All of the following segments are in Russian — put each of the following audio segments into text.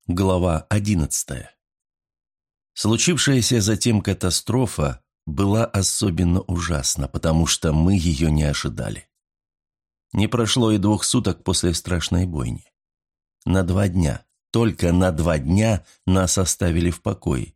Глава 11. Случившаяся затем катастрофа была особенно ужасна, потому что мы ее не ожидали. Не прошло и 2 суток после страшной бойни. На 2 дня, только на 2 дня нас оставили в покое.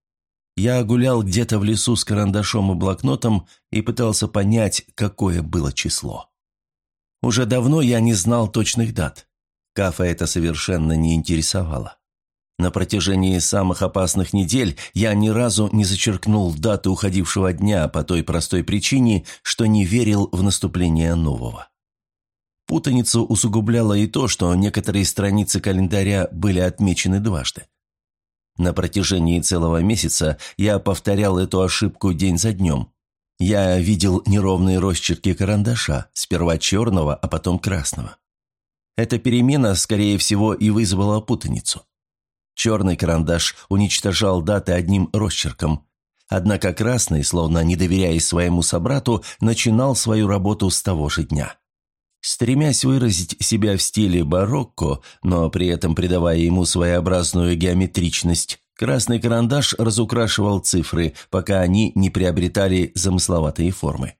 Я гулял где-то в лесу с карандашом и блокнотом и пытался понять, какое было число. Уже давно я не знал точных дат. Кафа это совершенно не интересовало. На протяжении самых опасных недель я ни разу не зачеркнул дату уходившего дня по той простой причине, что не верил в наступление нового. Путаницу усугубляло и то, что некоторые страницы календаря были отмечены дважды. На протяжении целого месяца я повторял эту ошибку день за днем. Я видел неровные росчерки карандаша, сперва черного, а потом красного. Эта перемена, скорее всего, и вызвала путаницу. Черный карандаш уничтожал даты одним росчерком, однако красный, словно не доверяя своему собрату, начинал свою работу с того же дня. Стремясь выразить себя в стиле барокко, но при этом придавая ему своеобразную геометричность, красный карандаш разукрашивал цифры, пока они не приобретали замысловатые формы.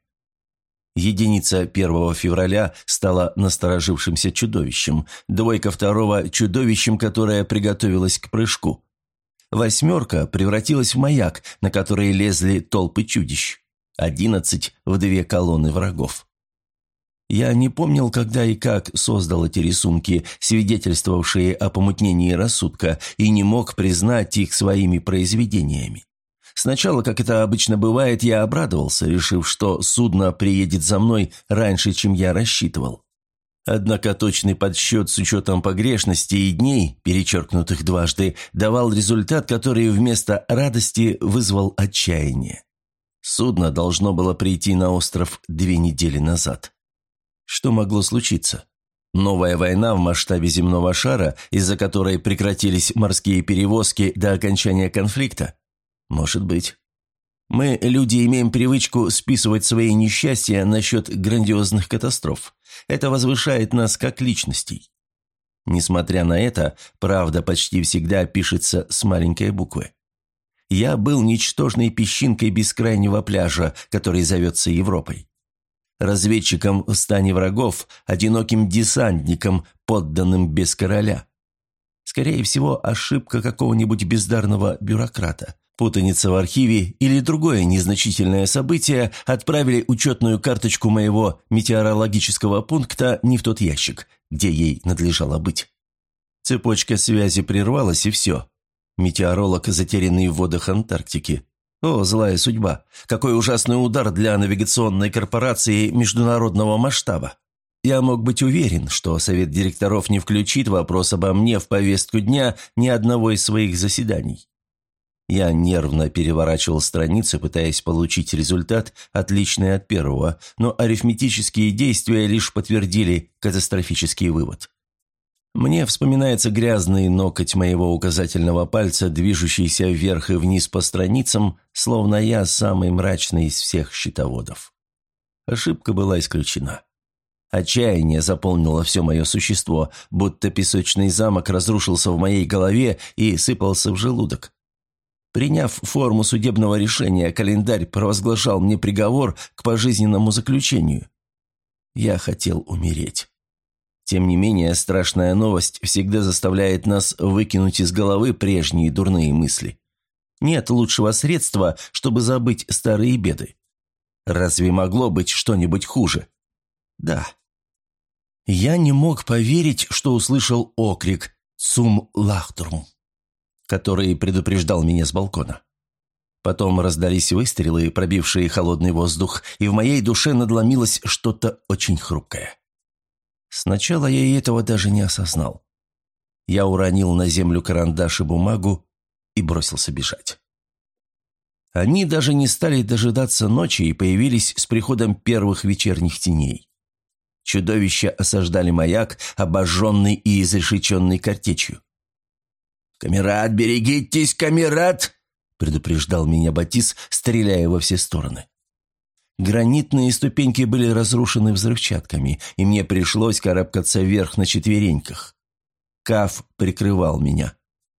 Единица 1 февраля стала насторожившимся чудовищем, 2 2 – чудовищем, которое приготовилось к прыжку. 8 превратилась в маяк, на который лезли толпы чудищ, 11 – в 2 колонны врагов. Я не помнил, когда и как создал эти рисунки, свидетельствовавшие о помутнении рассудка, и не мог признать их своими произведениями. Сначала, как это обычно бывает, я обрадовался, решив, что судно приедет за мной раньше, чем я рассчитывал. Однако точный подсчет с учетом погрешностей и дней, перечеркнутых дважды, давал результат, который вместо радости вызвал отчаяние. Судно должно было прийти на остров 2 недели назад. Что могло случиться? Новая война в масштабе земного шара, из-за которой прекратились морские перевозки до окончания конфликта? Может быть. Мы, люди, имеем привычку списывать свои несчастья насчет грандиозных катастроф. Это возвышает нас как личностей. Несмотря на это, правда почти всегда пишется с маленькой буквы. Я был ничтожной песчинкой бескрайнего пляжа, который зовется Европой. Разведчиком в стане врагов, одиноким десантником, подданным без короля. Скорее всего, ошибка какого-нибудь бездарного бюрократа. Путаница в архиве или другое незначительное событие отправили учетную карточку моего метеорологического пункта не в тот ящик, где ей надлежало быть. Цепочка связи прервалась, и все. Метеоролог, затерянный в водах Антарктики. О, злая судьба! Какой ужасный удар для навигационной корпорации международного масштаба! Я мог быть уверен, что совет директоров не включит вопрос обо мне в повестку дня ни одного из своих заседаний. Я нервно переворачивал страницы, пытаясь получить результат, отличный от первого, но арифметические действия лишь подтвердили катастрофический вывод. Мне вспоминается грязный ноготь моего указательного пальца, движущийся вверх и вниз по страницам, словно я самый мрачный из всех счетоводов. Ошибка была исключена. Отчаяние заполнило все мое существо, будто песочный замок разрушился в моей голове и сыпался в желудок. Приняв форму судебного решения, календарь провозглашал мне приговор к пожизненному заключению. Я хотел умереть. Тем не менее, страшная новость всегда заставляет нас выкинуть из головы прежние дурные мысли. Нет лучшего средства, чтобы забыть старые беды. Разве могло быть что-нибудь хуже? Да. Я не мог поверить, что услышал окрик «Цум лахтурм», который предупреждал меня с балкона. Потом раздались выстрелы, пробившие холодный воздух, и в моей душе надломилось что-то очень хрупкое. Сначала я и этого даже не осознал. Я уронил на землю карандаш и бумагу и бросился бежать. Они даже не стали дожидаться ночи и появились с приходом первых вечерних теней. Чудовища осаждали маяк, обожженный и изрешеченный картечью. «Камерат, берегитесь, камерат!» – предупреждал меня Батис, стреляя во все стороны. Гранитные ступеньки были разрушены взрывчатками, и мне пришлось карабкаться вверх на четвереньках. Каф прикрывал меня.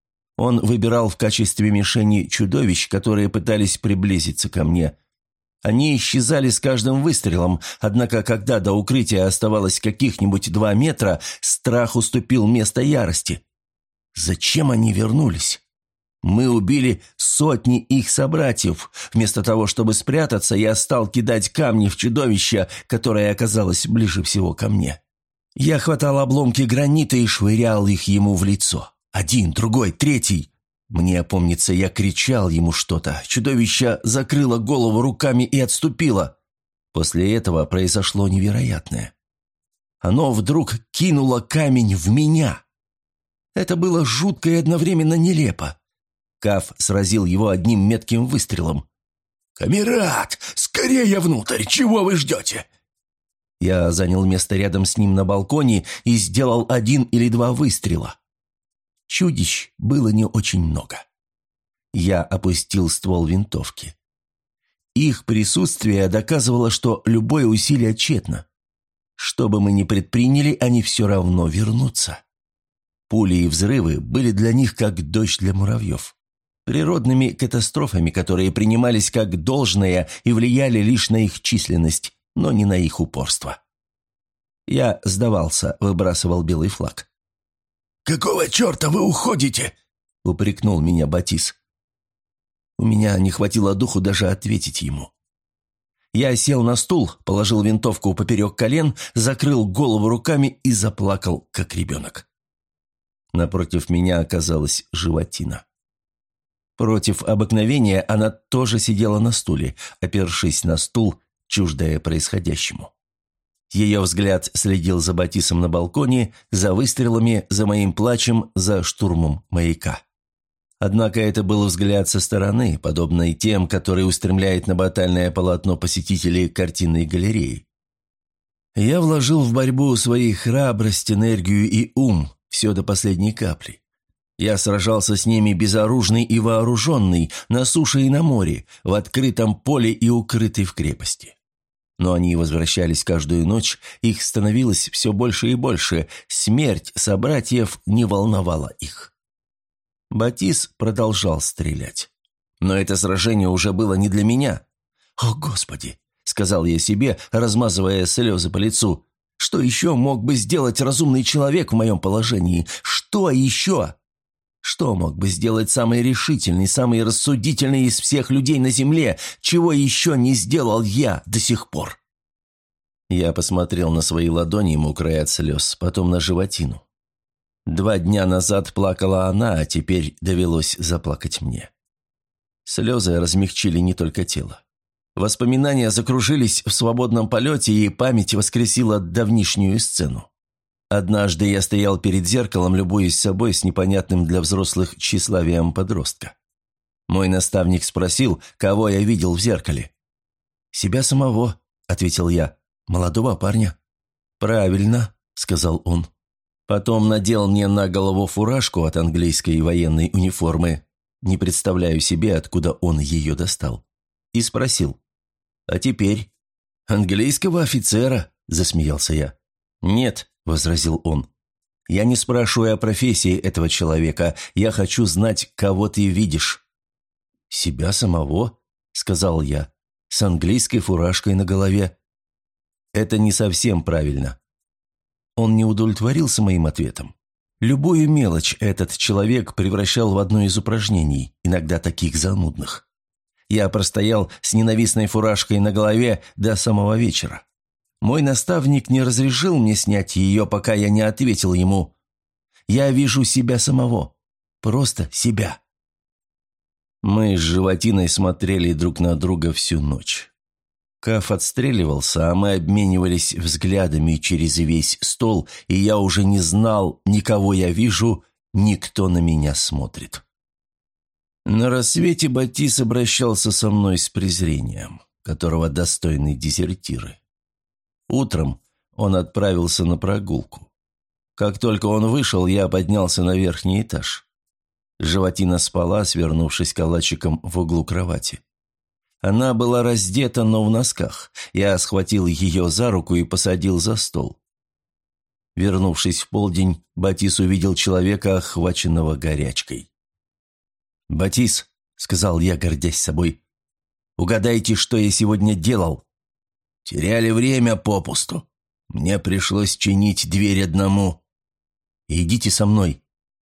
Он выбирал в качестве мишени чудовищ, которые пытались приблизиться ко мне. Они исчезали с каждым выстрелом, однако когда до укрытия оставалось каких-нибудь 2 метра, страх уступил место ярости. Зачем они вернулись? Мы убили сотни их собратьев. Вместо того, чтобы спрятаться, я стал кидать камни в чудовище, которое оказалось ближе всего ко мне. Я хватал обломки гранита и швырял их ему в лицо. 1, другой, 3. Мне помнится, я кричал ему что-то. Чудовище закрыло голову руками и отступило. После этого произошло невероятное. Оно вдруг кинуло камень в меня. Это было жутко и одновременно нелепо. Каф сразил его одним метким выстрелом. «Камерат, скорее внутрь! Чего вы ждете?» Я занял место рядом с ним на балконе и сделал 1 или 2 выстрела. Чудищ было не очень много. Я опустил ствол винтовки. Их присутствие доказывало, что любое усилие тщетно. Что бы мы ни предприняли, они все равно вернутся. Пули и взрывы были для них как дождь для муравьев. Природными катастрофами, которые принимались как должное и влияли лишь на их численность, но не на их упорство. Я сдавался, выбрасывал белый флаг. «Какого черта вы уходите?» — упрекнул меня Батис. У меня не хватило духу даже ответить ему. Я сел на стул, положил винтовку поперек колен, закрыл голову руками и заплакал, как ребенок. Напротив меня оказалась животина. Против обыкновения она тоже сидела на стуле, опершись на стул, чуждая происходящему. Ее взгляд следил за Батисом на балконе, за выстрелами, за моим плачем, за штурмом маяка. Однако это был взгляд со стороны, подобный тем, который устремляет на батальное полотно посетителей картинной галереи. Я вложил в борьбу свои храбрость, энергию и ум, все до последней капли. Я сражался с ними безоружный и вооруженный, на суше и на море, в открытом поле и укрытый в крепости. Но они возвращались каждую ночь, их становилось все больше и больше, смерть собратьев не волновала их. Батис продолжал стрелять. Но это сражение уже было не для меня. «О, Господи!» — сказал я себе, размазывая слезы по лицу. «Что еще мог бы сделать разумный человек в моем положении? Что еще?» Что мог бы сделать самый решительный, самый рассудительный из всех людей на земле, чего еще не сделал я до сих пор? Я посмотрел на свои ладони, мокрые от слез, потом на животину. 2 дня назад плакала она, а теперь довелось заплакать мне. Слезы размягчили не только тело. Воспоминания закружились в свободном полете, и память воскресила давнишнюю сцену. Однажды я стоял перед зеркалом, любуясь собой с непонятным для взрослых тщеславием подростка. Мой наставник спросил, кого я видел в зеркале. «Себя самого», — ответил я, — «молодого парня». «Правильно», — сказал он. Потом надел мне на голову фуражку от английской военной униформы, не представляю себе, откуда он ее достал, и спросил: «А теперь?» «Английского офицера», — засмеялся я. «Нет», — возразил он, — «я не спрашиваю о профессии этого человека, я хочу знать, кого ты видишь». «Себя самого», — сказал я, — «с английской фуражкой на голове». «Это не совсем правильно». Он не удовлетворился моим ответом. Любую мелочь этот человек превращал в одно из упражнений, иногда таких занудных. Я простоял с ненавистной фуражкой на голове до самого вечера. Мой наставник не разрешил мне снять ее, пока я не ответил ему: «Я вижу себя самого, просто себя». Мы с животиной смотрели друг на друга всю ночь. Каф отстреливался, а мы обменивались взглядами через весь стол, и я уже не знал, ни кого я вижу, ни кто на меня смотрит. На рассвете Батис обращался со мной с презрением, которого достойны дезертиры. Утром он отправился на прогулку. Как только он вышел, я поднялся на верхний этаж. Животина спала, свернувшись калачиком в углу кровати. Она была раздета, но в носках. Я схватил ее за руку и посадил за стол. Вернувшись в полдень, Батис увидел человека, охваченного горячкой. «Батис», — сказал я, гордясь собой, — «угадайте, что я сегодня делал?» «Теряли время попусту. Мне пришлось чинить дверь одному». «Идите со мной».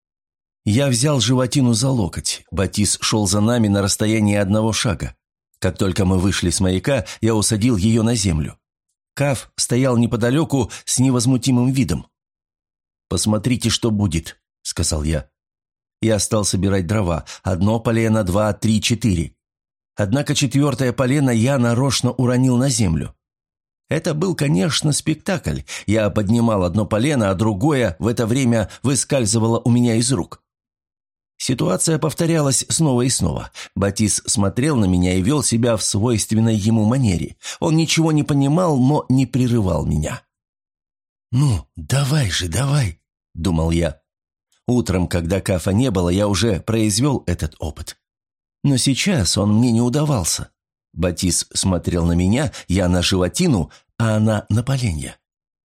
Я взял животину за локоть. Батис шел за нами на расстоянии 1 шага. Как только мы вышли с маяка, я усадил ее на землю. Каф стоял неподалеку с невозмутимым видом. «Посмотрите, что будет», — сказал я. Я стал собирать дрова. 1 полено, 2, 3, 4. Однако 4-е полено я нарочно уронил на землю. Это был, конечно, спектакль. Я поднимал 1 полено, а другое в это время выскальзывало у меня из рук. Ситуация повторялась снова и снова. Батис смотрел на меня и вел себя в свойственной ему манере. Он ничего не понимал, но не прерывал меня. «Ну, давай же, давай», — думал я. Утром, когда Кафа не было, я уже произвел этот опыт. Но сейчас он мне не удавался. Батис смотрел на меня, я на животину, а она на поленья.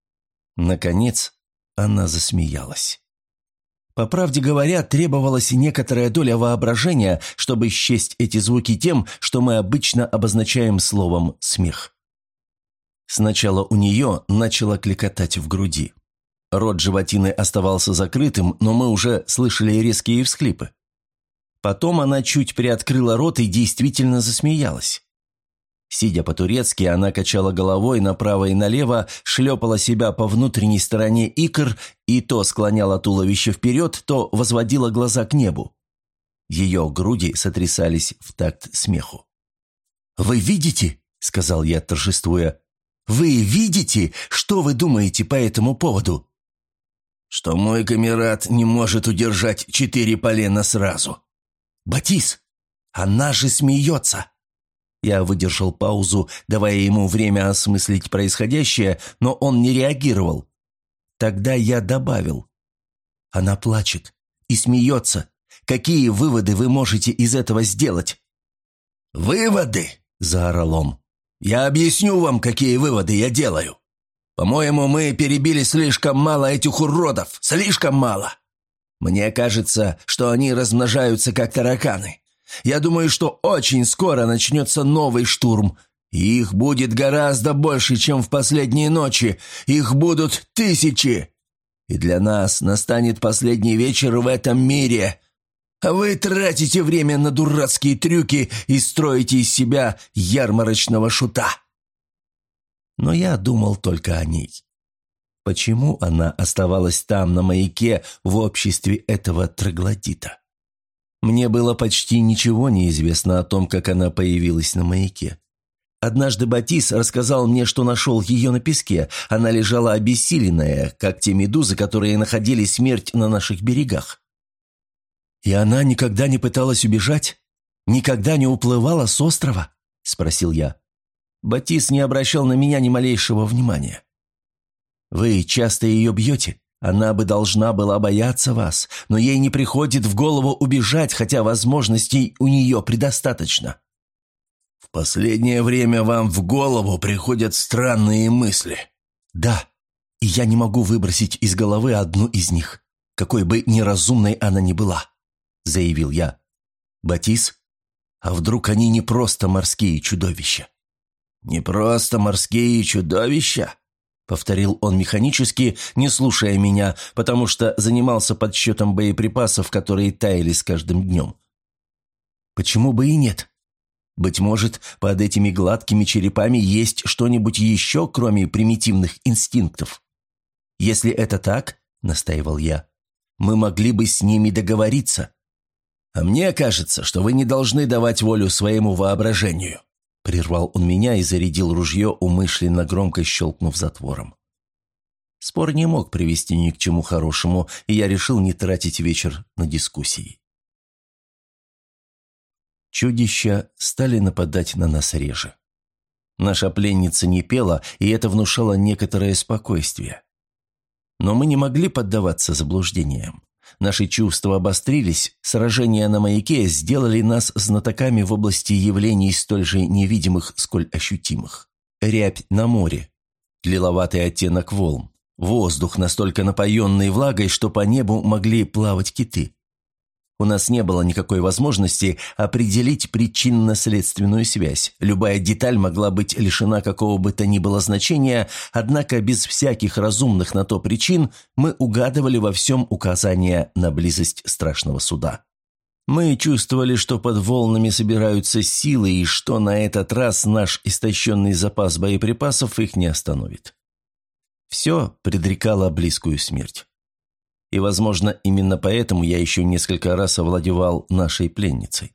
Наконец, она засмеялась. По правде говоря, требовалась некоторая доля воображения, чтобы счесть эти звуки тем, что мы обычно обозначаем словом «смех». Сначала у нее начало кликотать в груди. Рот животины оставался закрытым, но мы уже слышали резкие всхлипы. Потом она чуть приоткрыла рот и действительно засмеялась. Сидя по-турецки, она качала головой направо и налево, шлепала себя по внутренней стороне икр и то склоняла туловище вперед, то возводила глаза к небу. Ее груди сотрясались в такт смеху. «Вы видите?» — сказал я, торжествуя. «Вы видите, что вы думаете по этому поводу?» «Что мой камерат не может удержать 4 полена сразу». «Батис, она же смеется!» Я выдержал паузу, давая ему время осмыслить происходящее, но он не реагировал. Тогда я добавил. «Она плачет и смеется. Какие выводы вы можете из этого сделать?» «Выводы?» – заорал он. «Я объясню вам, какие выводы я делаю. По-моему, мы перебили слишком мало этих уродов, слишком мало. Мне кажется, что они размножаются как тараканы. Я думаю, что очень скоро начнется новый штурм. И их будет гораздо больше, чем в последние ночи. Их будут 1000. И для нас настанет последний вечер в этом мире. А вы тратите время на дурацкие трюки и строите из себя ярмарочного шута». Но я думал только о ней. Почему она оставалась там, на маяке, в обществе этого троглодита? Мне было почти ничего неизвестно о том, как она появилась на маяке. Однажды Батис рассказал мне, что нашел ее на песке. Она лежала обессиленная, как те медузы, которые находили смерть на наших берегах. «И она никогда не пыталась убежать? Никогда не уплывала с острова?» – спросил я. Батис не обращал на меня ни малейшего внимания. «Вы часто ее бьете? Она бы должна была бояться вас, но ей не приходит в голову убежать, хотя возможностей у нее предостаточно». «В последнее время вам в голову приходят странные мысли». «Да, и я не могу выбросить из головы одну из них, какой бы неразумной она ни была», — заявил я. «Батис, а вдруг они не просто морские чудовища?» «Не просто морские чудовища?» — повторил он механически, не слушая меня, потому что занимался подсчетом боеприпасов, которые таяли с каждым днем. «Почему бы и нет? Быть может, под этими гладкими черепами есть что-нибудь еще, кроме примитивных инстинктов? Если это так, — настаивал я, — мы могли бы с ними договориться». «А мне кажется, что вы не должны давать волю своему воображению», — прервал он меня и зарядил ружье, умышленно громко щелкнув затвором. Спор не мог привести ни к чему хорошему, и я решил не тратить вечер на дискуссии. Чудища стали нападать на нас реже. Наша пленница не пела, и это внушало некоторое спокойствие. Но мы не могли поддаваться заблуждениям. Наши чувства обострились, сражения на маяке сделали нас знатоками в области явлений столь же невидимых, сколь ощутимых. Рябь на море, лиловатый оттенок волн, воздух, настолько напоенный влагой, что по небу могли плавать киты. У нас не было никакой возможности определить причинно-следственную связь. Любая деталь могла быть лишена какого бы то ни было значения, однако без всяких разумных на то причин мы угадывали во всем указания на близость страшного суда. Мы чувствовали, что под волнами собираются силы и что на этот раз наш истощенный запас боеприпасов их не остановит. Все предрекало близкую смерть. И, возможно, именно поэтому я еще несколько раз овладевал нашей пленницей.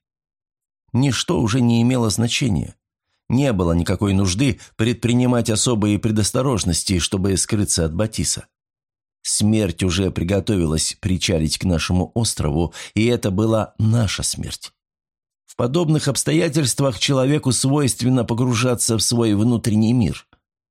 Ничто уже не имело значения. Не было никакой нужды предпринимать особые предосторожности, чтобы скрыться от Батиса. Смерть уже приготовилась причалить к нашему острову, и это была наша смерть. В подобных обстоятельствах человеку свойственно погружаться в свой внутренний мир.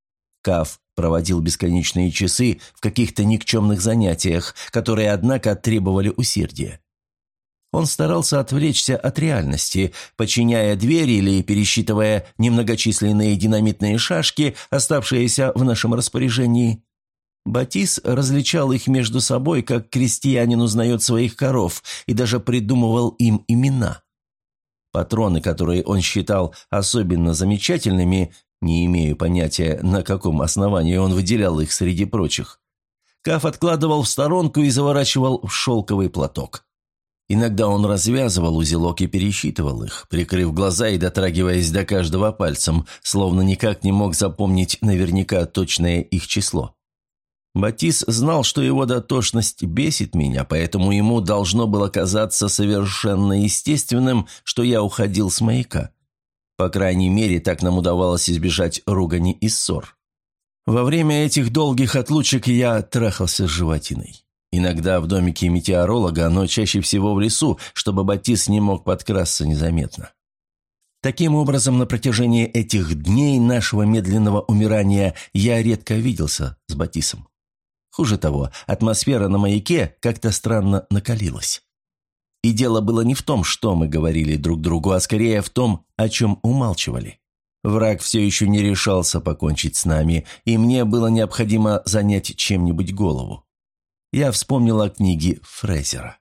Каф проводил бесконечные часы в каких-то никчемных занятиях, которые, однако, требовали усердия. Он старался отвлечься от реальности, подчиняя двери или пересчитывая немногочисленные динамитные шашки, оставшиеся в нашем распоряжении. Батис различал их между собой, как крестьянин узнает своих коров, и даже придумывал им имена. Патроны, которые он считал особенно замечательными, не имею понятия, на каком основании он выделял их среди прочих, Каф откладывал в сторонку и заворачивал в шелковый платок. Иногда он развязывал узелок и пересчитывал их, прикрыв глаза и дотрагиваясь до каждого пальцем, словно никак не мог запомнить наверняка точное их число. Батис знал, что его дотошность бесит меня, поэтому ему должно было казаться совершенно естественным, что я уходил с маяка. По крайней мере, так нам удавалось избежать ругани и ссор. Во время этих долгих отлучек я трахался с животиной. Иногда в домике метеоролога, но чаще всего в лесу, чтобы Батис не мог подкрасться незаметно. Таким образом, на протяжении этих дней нашего медленного умирания я редко виделся с Батисом. Хуже того, атмосфера на маяке как-то странно накалилась. И дело было не в том, что мы говорили друг другу, а скорее в том, о чем умалчивали. Враг все еще не решался покончить с нами, и мне было необходимо занять чем-нибудь голову. Я вспомнил о книге Фрезера.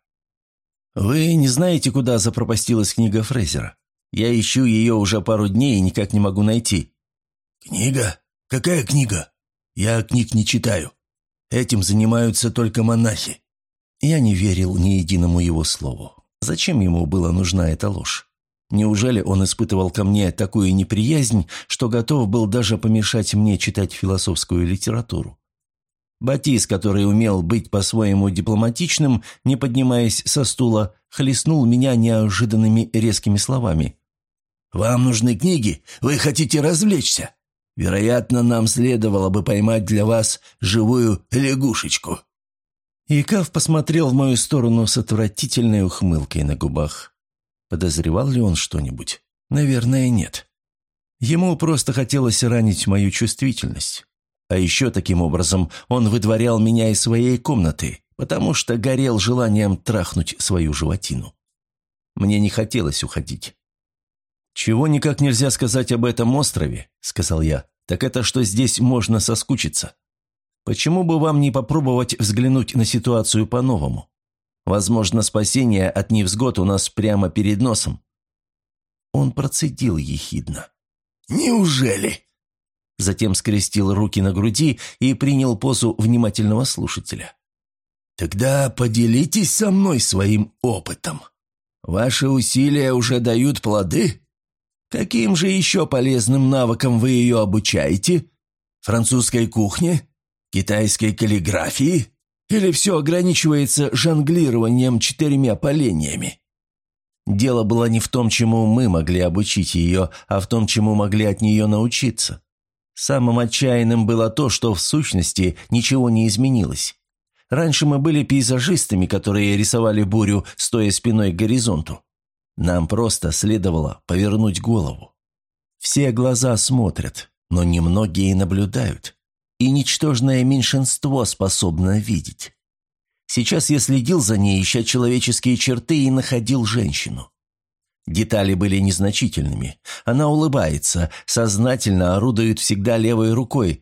«Вы не знаете, куда запропастилась книга Фрезера? Я ищу ее уже пару дней и никак не могу найти». «Книга? Какая книга? Я книг не читаю. Этим занимаются только монахи». Я не верил ни единому его слову. Зачем ему была нужна эта ложь? Неужели он испытывал ко мне такую неприязнь, что готов был даже помешать мне читать философскую литературу? Батис, который умел быть по-своему дипломатичным, не поднимаясь со стула, хлестнул меня неожиданными резкими словами. «Вам нужны книги? Вы хотите развлечься? Вероятно, нам следовало бы поймать для вас живую лягушечку». И Каф посмотрел в мою сторону с отвратительной ухмылкой на губах. Подозревал ли он что-нибудь? Наверное, нет. Ему просто хотелось ранить мою чувствительность. А еще таким образом он выдворял меня из своей комнаты, потому что горел желанием трахнуть свою животину. Мне не хотелось уходить. «Чего никак нельзя сказать об этом острове», — сказал я, — «так это, что здесь можно соскучиться. Почему бы вам не попробовать взглянуть на ситуацию по-новому? Возможно, спасение от невзгод у нас прямо перед носом». Он процедил ехидно. «Неужели?» Затем скрестил руки на груди и принял позу внимательного слушателя. «Тогда поделитесь со мной своим опытом. Ваши усилия уже дают плоды? Каким же еще полезным навыкам вы ее обучаете? Французской кухне? Китайской каллиграфии? Или все ограничивается жонглированием 4 поленьями?» Дело было не в том, чему мы могли обучить ее, а в том, чему могли от нее научиться. Самым отчаянным было то, что в сущности ничего не изменилось. Раньше мы были пейзажистами, которые рисовали бурю, стоя спиной к горизонту. Нам просто следовало повернуть голову. Все глаза смотрят, но немногие наблюдают. И ничтожное меньшинство способно видеть. Сейчас я следил за ней, ища человеческие черты, и находил женщину. Детали были незначительными. Она улыбается, сознательно орудует всегда левой рукой,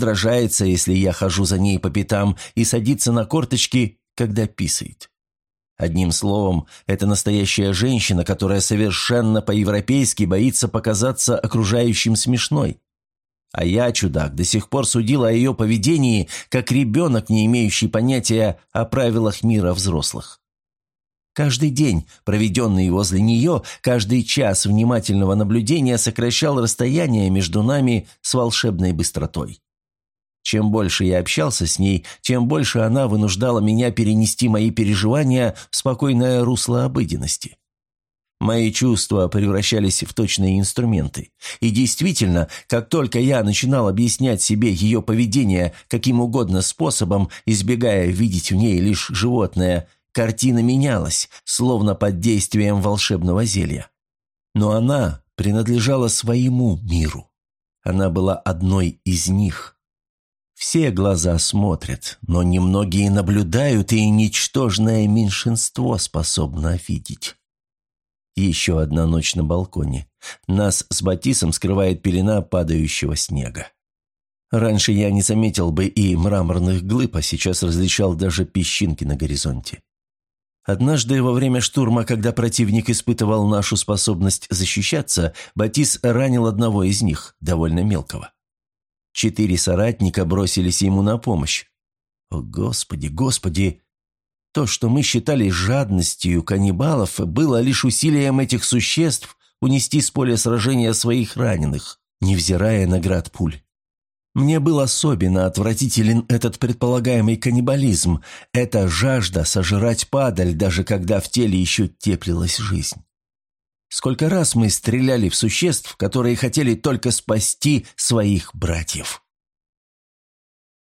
раздражается, если я хожу за ней по пятам, и садится на корточки, когда писает. Одним словом, это настоящая женщина, которая совершенно по-европейски боится показаться окружающим смешной. А я, чудак, до сих пор судил о ее поведении, как ребенок, не имеющий понятия о правилах мира взрослых. Каждый день, проведенный возле нее, каждый час внимательного наблюдения сокращал расстояние между нами с волшебной быстротой. Чем больше я общался с ней, тем больше она вынуждала меня перенести мои переживания в спокойное русло обыденности. Мои чувства превращались в точные инструменты. И действительно, как только я начинал объяснять себе ее поведение каким угодно способом, избегая видеть в ней лишь животное, картина менялась, словно под действием волшебного зелья. Но она принадлежала своему миру. Она была одной из них. Все глаза смотрят, но немногие наблюдают, и ничтожное меньшинство способно видеть. Еще одна ночь на балконе. Нас с Батисом скрывает пелена падающего снега. Раньше я не заметил бы и мраморных глыб, а сейчас различал даже песчинки на горизонте. Однажды во время штурма, когда противник испытывал нашу способность защищаться, Батис ранил одного из них, довольно мелкого. 4 соратника бросились ему на помощь. О, Господи, Господи! То, что мы считали жадностью каннибалов, было лишь усилием этих существ унести с поля сражения своих раненых, невзирая на град пуль. Мне был особенно отвратителен этот предполагаемый каннибализм, эта жажда сожрать падаль, даже когда в теле еще теплилась жизнь. Сколько раз мы стреляли в существ, которые хотели только спасти своих братьев.